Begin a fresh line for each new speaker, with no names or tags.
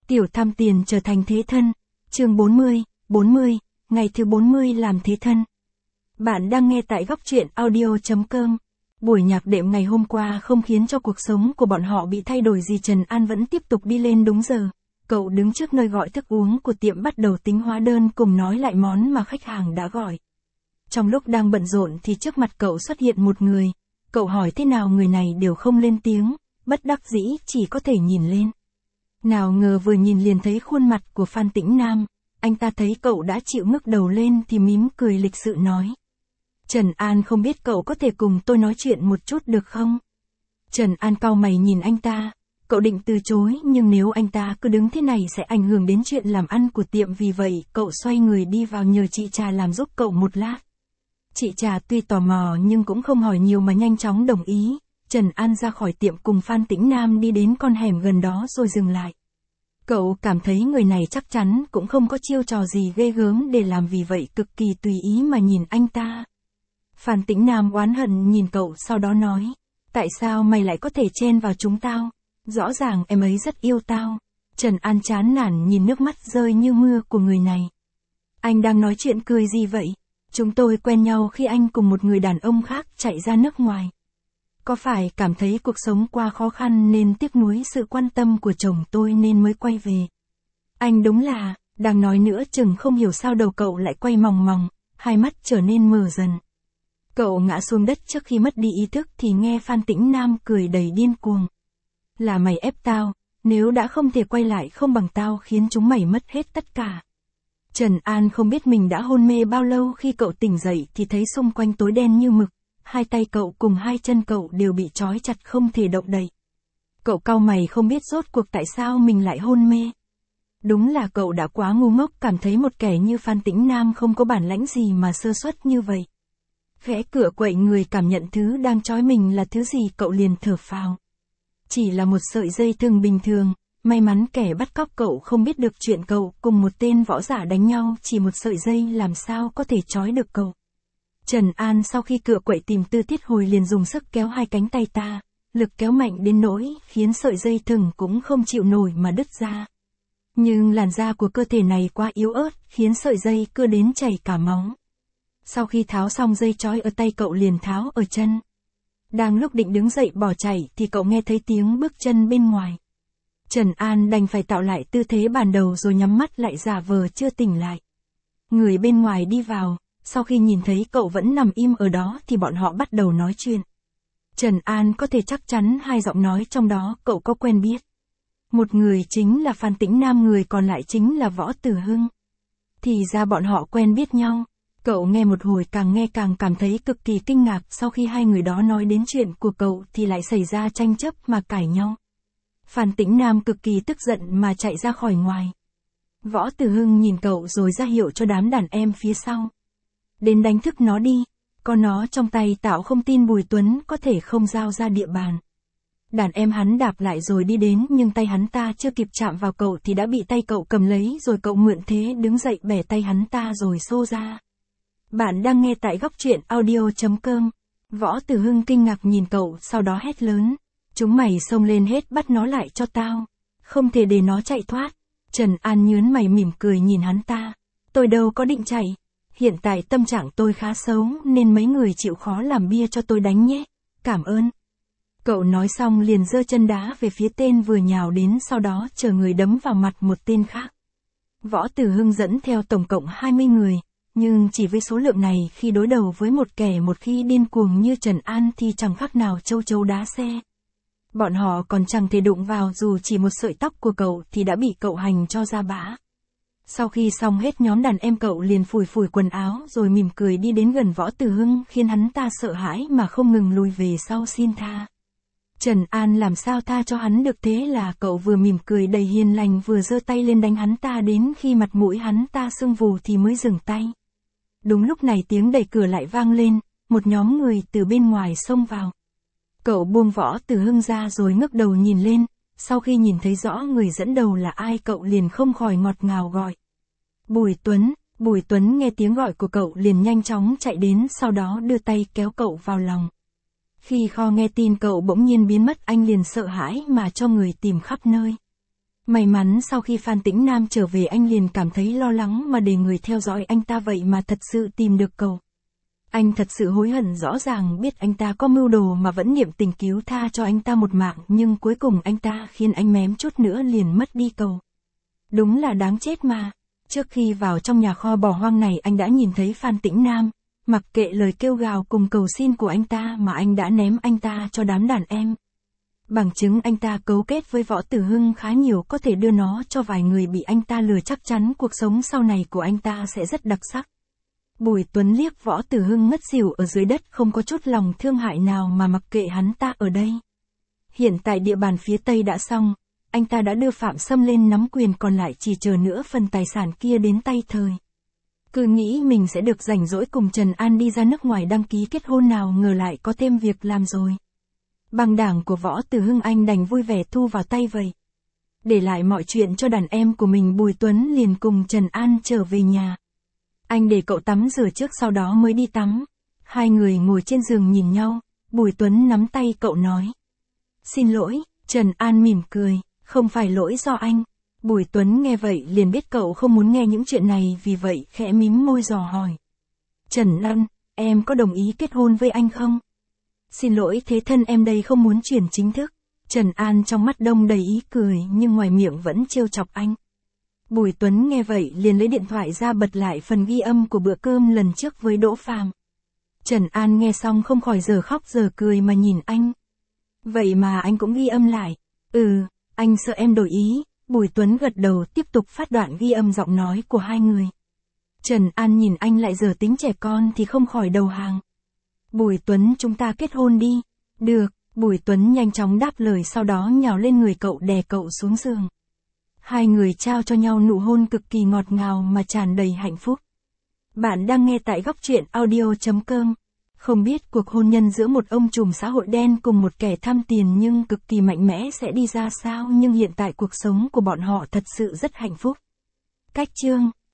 Tiểu tham tiền trở thành thế thân. Chương 40, ngày thứ 40 làm thế thân. Bạn đang nghe tại góc truyện audio.com. Buổi nhạc đệm ngày hôm qua không khiến cho cuộc sống của bọn họ bị thay đổi gì. Trần An vẫn tiếp tục đi lên đúng giờ. Cậu đứng trước nơi gọi thức uống của tiệm bắt đầu tính hóa đơn cùng nói lại món mà khách hàng đã gọi. Trong lúc đang bận rộn thì trước mặt cậu xuất hiện một người. Cậu hỏi thế nào người này đều không lên tiếng, bất đắc dĩ chỉ có thể nhìn lên. Nào ngờ vừa nhìn liền thấy khuôn mặt của Phan Tĩnh Nam, anh ta thấy cậu đã chịu ngước đầu lên thì mím cười lịch sự nói. Trần An không biết cậu có thể cùng tôi nói chuyện một chút được không? Trần An cau mày nhìn anh ta, cậu định từ chối nhưng nếu anh ta cứ đứng thế này sẽ ảnh hưởng đến chuyện làm ăn của tiệm, vì vậy cậu xoay người đi vào nhờ chị Trà làm giúp cậu một lát. Chị Trà tuy tò mò nhưng cũng không hỏi nhiều mà nhanh chóng đồng ý. Trần An ra khỏi tiệm cùng Phan Tĩnh Nam đi đến con hẻm gần đó rồi dừng lại. Cậu cảm thấy người này chắc chắn cũng không có chiêu trò gì ghê gớm để làm, vì vậy cực kỳ tùy ý mà nhìn anh ta. Phan Tĩnh Nam oán hận nhìn cậu sau đó nói, tại sao mày lại có thể chen vào chúng tao? Rõ ràng em ấy rất yêu tao. Trần An chán nản nhìn nước mắt rơi như mưa của người này. Anh đang nói chuyện cười gì vậy? Chúng tôi quen nhau khi anh cùng một người đàn ông khác chạy ra nước ngoài. Có phải cảm thấy cuộc sống quá khó khăn nên tiếc nuối sự quan tâm của chồng tôi nên mới quay về? Anh đúng là, đang nói nữa chừng không hiểu sao đầu cậu lại quay mòng mòng, hai mắt trở nên mờ dần. Cậu ngã xuống đất trước khi mất đi ý thức thì nghe Phan Tĩnh Nam cười đầy điên cuồng. Là mày ép tao, nếu đã không thể quay lại không bằng tao khiến chúng mày mất hết tất cả. Trần An không biết mình đã hôn mê bao lâu, khi cậu tỉnh dậy thì thấy xung quanh tối đen như mực, hai tay cậu cùng hai chân cậu đều bị trói chặt không thể động đậy. Cậu cau mày không biết rốt cuộc tại sao mình lại hôn mê. Đúng là cậu đã quá ngu ngốc, cảm thấy một kẻ như Phan Tĩnh Nam không có bản lãnh gì mà sơ suất như vậy. Khẽ cửa quậy người cảm nhận thứ đang trói mình là thứ gì cậu liền thở phào. Chỉ là một sợi dây thừng bình thường, may mắn kẻ bắt cóc cậu không biết được chuyện cậu cùng một tên võ giả đánh nhau, chỉ một sợi dây làm sao có thể trói được cậu. Trần An sau khi cựa quậy tìm tư tiết hồi liền dùng sức kéo hai cánh tay ta, lực kéo mạnh đến nỗi khiến sợi dây thừng cũng không chịu nổi mà đứt ra. Nhưng làn da của cơ thể này quá yếu ớt, khiến sợi dây cưa đến chảy cả máu. Sau khi tháo xong dây trói ở tay cậu liền tháo ở chân. Đang lúc định đứng dậy bỏ chạy thì cậu nghe thấy tiếng bước chân bên ngoài. Trần An đành phải tạo lại tư thế ban đầu rồi nhắm mắt lại giả vờ chưa tỉnh lại. Người bên ngoài đi vào, sau khi nhìn thấy cậu vẫn nằm im ở đó thì bọn họ bắt đầu nói chuyện. Trần An có thể chắc chắn hai giọng nói trong đó cậu có quen biết. Một người chính là Phan Tĩnh Nam, người còn lại chính là Võ Tử Hưng. Thì ra bọn họ quen biết nhau. Cậu nghe một hồi càng nghe càng cảm thấy cực kỳ kinh ngạc, sau khi hai người đó nói đến chuyện của cậu thì lại xảy ra tranh chấp mà cãi nhau. Phan Tĩnh Nam cực kỳ tức giận mà chạy ra khỏi ngoài. Võ Tử Hưng nhìn cậu rồi ra hiệu cho đám đàn em phía sau. Đến đánh thức nó đi, con nó trong tay tạo không tin Bùi Tuấn có thể không giao ra địa bàn. Đàn em hắn đạp lại rồi đi đến nhưng tay hắn ta chưa kịp chạm vào cậu thì đã bị tay cậu cầm lấy, rồi cậu mượn thế đứng dậy bẻ tay hắn ta rồi xô ra. Bạn đang nghe tại góc truyện audio.com. Võ Tử Hưng kinh ngạc nhìn cậu sau đó hét lớn. Chúng mày xông lên hết bắt nó lại cho tao. Không thể để nó chạy thoát. Trần An nhớn mày mỉm cười nhìn hắn ta. Tôi đâu có định chạy. Hiện tại tâm trạng tôi khá xấu nên mấy người chịu khó làm bia cho tôi đánh nhé. Cảm ơn. Cậu nói xong liền giơ chân đá về phía tên vừa nhào đến, sau đó chờ người đấm vào mặt một tên khác. Võ Tử Hưng dẫn theo tổng cộng 20 người. Nhưng chỉ với số lượng này khi đối đầu với một kẻ một khi điên cuồng như Trần An thì chẳng khác nào châu chấu đá xe. Bọn họ còn chẳng thể đụng vào dù chỉ một sợi tóc của cậu thì đã bị cậu hành cho ra bã. Sau khi xong hết nhóm đàn em cậu liền phủi phủi quần áo rồi mỉm cười đi đến gần Võ Tử Hưng, khiến hắn ta sợ hãi mà không ngừng lùi về sau xin tha. Trần An làm sao tha cho hắn được, thế là cậu vừa mỉm cười đầy hiền lành vừa giơ tay lên đánh hắn ta đến khi mặt mũi hắn ta sưng vù thì mới dừng tay. Đúng lúc này tiếng đẩy cửa lại vang lên, một nhóm người từ bên ngoài xông vào. Cậu buông Võ Tử Hưng ra rồi ngước đầu nhìn lên, sau khi nhìn thấy rõ người dẫn đầu là ai cậu liền không khỏi ngọt ngào gọi. Bùi Tuấn. Bùi Tuấn nghe tiếng gọi của cậu liền nhanh chóng chạy đến, sau đó đưa tay kéo cậu vào lòng. Khi Kho nghe tin cậu bỗng nhiên biến mất, anh liền sợ hãi mà cho người tìm khắp nơi. May mắn sau khi Phan Tĩnh Nam trở về anh liền cảm thấy lo lắng mà để người theo dõi anh ta vậy mà thật sự tìm được cậu. Anh thật sự hối hận, rõ ràng biết anh ta có mưu đồ mà vẫn niệm tình cứu tha cho anh ta một mạng, nhưng cuối cùng anh ta khiến anh mém chút nữa liền mất đi cậu. Đúng là đáng chết mà. Trước khi vào trong nhà kho bỏ hoang này anh đã nhìn thấy Phan Tĩnh Nam, mặc kệ lời kêu gào cùng cầu xin của anh ta mà anh đã ném anh ta cho đám đàn em. Bằng chứng anh ta cấu kết với Võ Tử Hưng khá nhiều, có thể đưa nó cho vài người bị anh ta lừa, chắc chắn cuộc sống sau này của anh ta sẽ rất đặc sắc. Bùi Tuấn liếc Võ Tử Hưng ngất xỉu ở dưới đất, không có chút lòng thương hại nào mà mặc kệ hắn ta ở đây. Hiện tại địa bàn phía Tây đã xong, anh ta đã đưa Phạm Sâm lên nắm quyền, còn lại chỉ chờ nữa phần tài sản kia đến tay thời. Cứ nghĩ mình sẽ được rảnh rỗi cùng Trần An đi ra nước ngoài đăng ký kết hôn, nào ngờ lại có thêm việc làm rồi. Băng đảng của Võ Tử Hưng anh đành vui vẻ thu vào tay vậy. Để lại mọi chuyện cho đàn em của mình, Bùi Tuấn liền cùng Trần An trở về nhà. Anh để cậu tắm rửa trước sau đó mới đi tắm. Hai người ngồi trên giường nhìn nhau, Bùi Tuấn nắm tay cậu nói. Xin lỗi, Trần An mỉm cười, không phải lỗi do anh. Bùi Tuấn nghe vậy liền biết cậu không muốn nghe những chuyện này, vì vậy khẽ mím môi dò hỏi. Trần An, em có đồng ý kết hôn với anh không? Xin lỗi thế thân, em đây không muốn chuyển chính thức. Trần An trong mắt đông đầy ý cười nhưng ngoài miệng vẫn trêu chọc anh. Bùi Tuấn nghe vậy liền lấy điện thoại ra bật lại phần ghi âm của bữa cơm lần trước với Đỗ Phàm. Trần An nghe xong không khỏi giờ khóc giờ cười mà nhìn anh. Vậy mà anh cũng ghi âm lại. Anh sợ em đổi ý. Bùi Tuấn gật đầu tiếp tục phát đoạn ghi âm giọng nói của hai người. Trần An nhìn anh lại giờ tính trẻ con thì không khỏi đầu hàng. Bùi Tuấn, chúng ta kết hôn đi. Được, Bùi Tuấn nhanh chóng đáp lời, sau đó nhào lên người cậu đè cậu xuống giường. Hai người trao cho nhau nụ hôn cực kỳ ngọt ngào mà tràn đầy hạnh phúc. Bạn đang nghe tại Góc Truyện Audio.com. Không biết cuộc hôn nhân giữa một ông trùm xã hội đen cùng một kẻ tham tiền nhưng cực kỳ mạnh mẽ sẽ đi ra sao, nhưng hiện tại cuộc sống của bọn họ thật sự rất hạnh phúc. Cách chương